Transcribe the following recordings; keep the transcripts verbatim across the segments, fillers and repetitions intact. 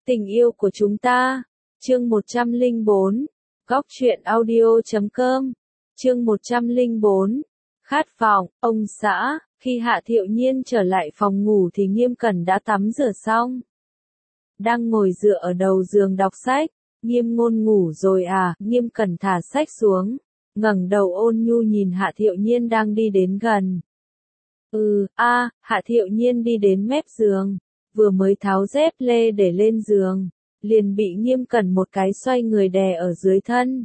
Tình yêu của chúng ta. Chương một trăm lẻ bốn. Góc truyện audio chấm com. Chương một trăm lẻ bốn. Khát vọng. Ông xã. Khi Hạ Thiệu Nhiên trở lại phòng ngủ thì Nghiêm Cẩn đã tắm rửa xong. Đang ngồi dựa ở đầu giường đọc sách. Nghiêm Ngôn ngủ rồi à? Nghiêm Cẩn thả sách xuống, ngẩng đầu ôn nhu nhìn Hạ Thiệu Nhiên đang đi đến gần. Ừ, a, à, Hạ Thiệu Nhiên đi đến mép giường, vừa mới tháo dép lê để lên giường, liền bị Nghiêm Cẩn một cái xoay người đè ở dưới thân.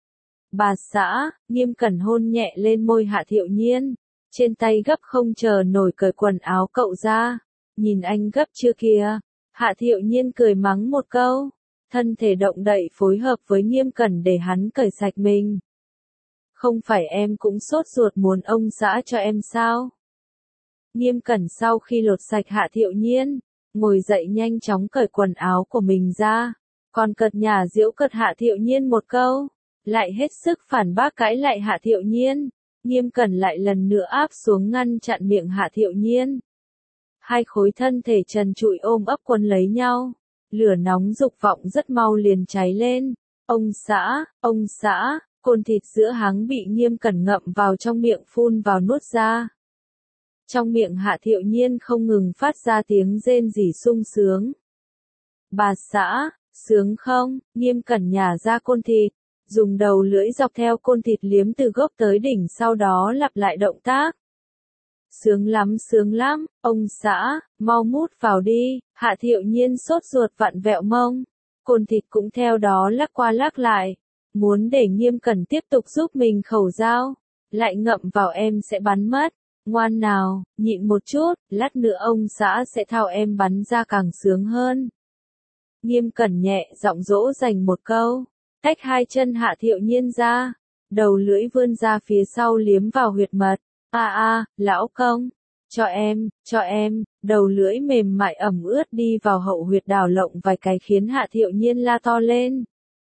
Bà xã. Nghiêm Cẩn hôn nhẹ lên môi Hạ Thiệu Nhiên, trên tay gấp không chờ nổi cởi quần áo cậu ra. Nhìn anh gấp chưa kìa? Hạ Thiệu Nhiên cười mắng một câu, thân thể động đậy phối hợp với Nghiêm Cẩn để hắn cởi sạch mình. Không phải em cũng sốt ruột muốn ông xã cho em sao? Nghiêm Cẩn sau khi lột sạch Hạ Thiệu Nhiên, ngồi dậy nhanh chóng cởi quần áo của mình ra, còn cợt nhả giễu cợt Hạ Thiệu Nhiên một câu, lại hết sức phản bác cãi lại Hạ Thiệu Nhiên. Nghiêm Cẩn lại lần nữa áp xuống ngăn chặn miệng Hạ Thiệu Nhiên. Hai khối thân thể trần trụi ôm ấp quấn lấy nhau, lửa nóng dục vọng rất mau liền cháy lên. Ông xã, ông xã, côn thịt giữa háng bị Nghiêm Cẩn ngậm vào trong miệng phun vào nuốt ra. Trong miệng Hạ Thiệu Nhiên không ngừng phát ra tiếng rên rỉ sung sướng. Bà xã, sướng không? Nghiêm Cẩn nhả ra côn thịt, dùng đầu lưỡi dọc theo côn thịt liếm từ gốc tới đỉnh, sau đó lặp lại động tác. Sướng lắm, sướng lắm, ông xã, mau mút vào đi. Hạ Thiệu Nhiên sốt ruột vặn vẹo mông, côn thịt cũng theo đó lắc qua lắc lại, muốn để Nghiêm Cẩn tiếp tục giúp mình khẩu dao, lại ngậm vào em sẽ bắn mất. Ngoan nào, nhịn một chút, lát nữa ông xã sẽ thao em bắn ra càng sướng hơn. Nghiêm Cẩn nhẹ giọng dỗ dành một câu, tách hai chân Hạ Thiệu Nhiên ra, đầu lưỡi vươn ra phía sau liếm vào huyệt mật. A a, lão công, cho em, cho em. Đầu lưỡi mềm mại ẩm ướt đi vào hậu huyệt đào lộng vài cái khiến Hạ Thiệu Nhiên la to lên.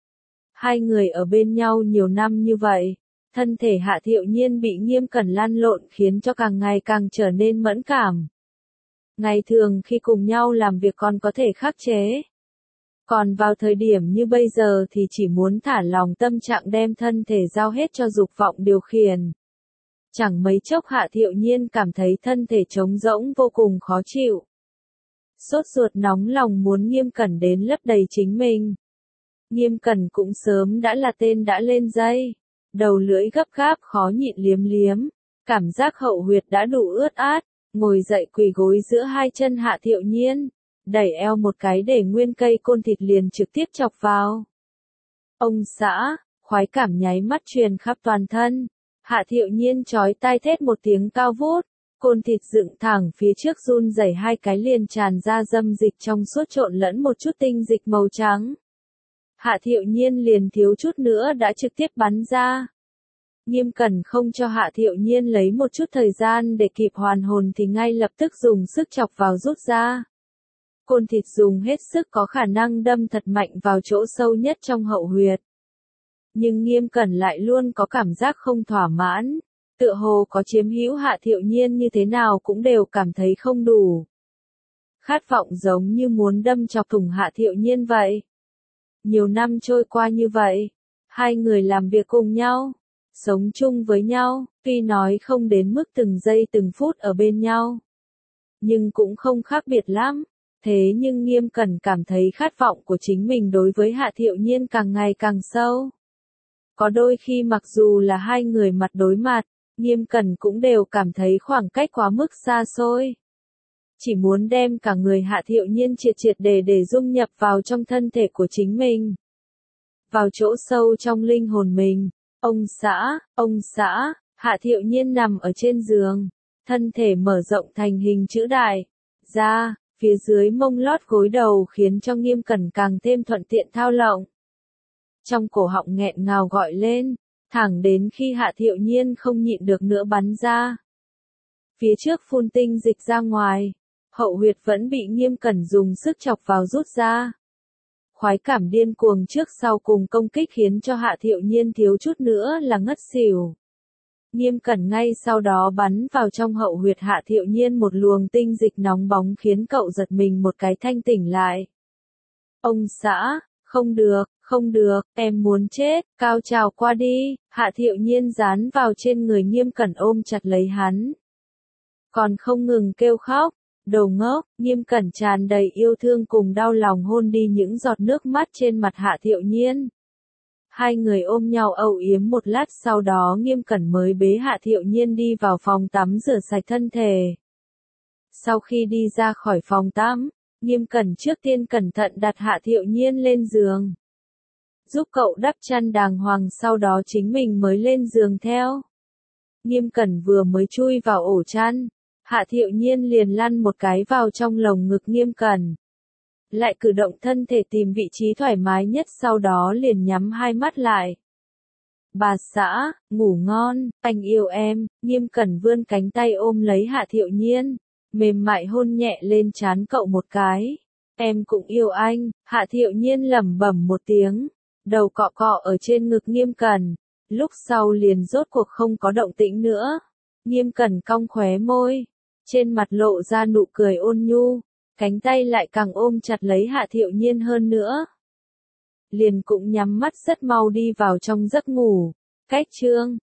Hai người ở bên nhau nhiều năm như vậy, thân thể Hạ Thiệu Nhiên bị Nghiêm Cẩn lăn lộn khiến cho càng ngày càng trở nên mẫn cảm. Ngày thường khi cùng nhau làm việc còn có thể khắc chế, còn vào thời điểm như bây giờ thì chỉ muốn thả lòng tâm trạng đem thân thể giao hết cho dục vọng điều khiển. Chẳng mấy chốc Hạ Thiệu Nhiên cảm thấy thân thể trống rỗng vô cùng khó chịu. Sốt ruột nóng lòng muốn Nghiêm Cẩn đến lấp đầy chính mình. Nghiêm Cẩn cũng sớm đã là tên đã lên dây, đầu lưỡi gấp gáp khó nhịn liếm liếm, cảm giác hậu huyệt đã đủ ướt át, ngồi dậy quỳ gối giữa hai chân Hạ Thiệu Nhiên, đẩy eo một cái để nguyên cây côn thịt liền trực tiếp chọc vào. Ông xã, khoái cảm nháy mắt truyền khắp toàn thân. Hạ Thiệu Nhiên chói tai thét một tiếng cao vút, côn thịt dựng thẳng phía trước run rẩy hai cái liền tràn ra dâm dịch trong suốt trộn lẫn một chút tinh dịch màu trắng. Hạ Thiệu Nhiên liền thiếu chút nữa đã trực tiếp bắn ra. Nghiêm Cẩn không cho Hạ Thiệu Nhiên lấy một chút thời gian để kịp hoàn hồn thì ngay lập tức dùng sức chọc vào rút ra. Côn thịt dùng hết sức có khả năng đâm thật mạnh vào chỗ sâu nhất trong hậu huyệt. Nhưng Nghiêm Cẩn lại luôn có cảm giác không thỏa mãn, tựa hồ có chiếm hữu Hạ Thiệu Nhiên như thế nào cũng đều cảm thấy không đủ. Khát vọng giống như muốn đâm chọc thủng Hạ Thiệu Nhiên vậy. Nhiều năm trôi qua như vậy, hai người làm việc cùng nhau, sống chung với nhau, tuy nói không đến mức từng giây từng phút ở bên nhau, nhưng cũng không khác biệt lắm. Thế nhưng Nghiêm Cẩn cảm thấy khát vọng của chính mình đối với Hạ Thiệu Nhiên càng ngày càng sâu. Có đôi khi mặc dù là hai người mặt đối mặt, Nghiêm Cẩn cũng đều cảm thấy khoảng cách quá mức xa xôi. Chỉ muốn đem cả người Hạ Thiệu Nhiên triệt triệt để để dung nhập vào trong thân thể của chính mình. Vào chỗ sâu trong linh hồn mình. Ông xã, ông xã, Hạ Thiệu Nhiên nằm ở trên giường, thân thể mở rộng thành hình chữ đại. Ra, phía dưới mông lót gối đầu khiến cho Nghiêm Cẩn càng thêm thuận tiện thao lộng. Trong cổ họng nghẹn ngào gọi lên, thẳng đến khi Hạ Thiệu Nhiên không nhịn được nữa bắn ra. Phía trước phun tinh dịch ra ngoài, hậu huyệt vẫn bị Nghiêm Cẩn dùng sức chọc vào rút ra. Khoái cảm điên cuồng trước sau cùng công kích khiến cho Hạ Thiệu Nhiên thiếu chút nữa là ngất xỉu. Nghiêm Cẩn ngay sau đó bắn vào trong hậu huyệt Hạ Thiệu Nhiên một luồng tinh dịch nóng bóng khiến cậu giật mình một cái thanh tỉnh lại. Ông xã, không được, không được, em muốn chết, cao trào qua đi, Hạ Thiệu Nhiên dán vào trên người Nghiêm Cẩn ôm chặt lấy hắn. Còn không ngừng kêu khóc, đồ ngốc, Nghiêm Cẩn tràn đầy yêu thương cùng đau lòng hôn đi những giọt nước mắt trên mặt Hạ Thiệu Nhiên. Hai người ôm nhau âu yếm một lát sau đó Nghiêm Cẩn mới bế Hạ Thiệu Nhiên đi vào phòng tắm rửa sạch thân thể. Sau khi đi ra khỏi phòng tắm, Nghiêm Cẩn trước tiên cẩn thận đặt Hạ Thiệu Nhiên lên giường. Giúp cậu đắp chăn đàng hoàng sau đó chính mình mới lên giường theo. Nghiêm Cẩn vừa mới chui vào ổ chăn, Hạ Thiệu Nhiên liền lăn một cái vào trong lồng ngực Nghiêm Cẩn. Lại cử động thân thể tìm vị trí thoải mái nhất sau đó liền nhắm hai mắt lại. Bà xã, ngủ ngon, anh yêu em, Nghiêm Cẩn vươn cánh tay ôm lấy Hạ Thiệu Nhiên, mềm mại hôn nhẹ lên trán cậu một cái. Em cũng yêu anh, Hạ Thiệu Nhiên lẩm bẩm một tiếng, đầu cọ cọ ở trên ngực Nghiêm Cẩn, lúc sau liền rốt cuộc không có động tĩnh nữa. Nghiêm Cẩn cong khóe môi, trên mặt lộ ra nụ cười ôn nhu, cánh tay lại càng ôm chặt lấy Hạ Thiệu Nhiên hơn nữa. Liền cũng nhắm mắt rất mau đi vào trong giấc ngủ. Cách chương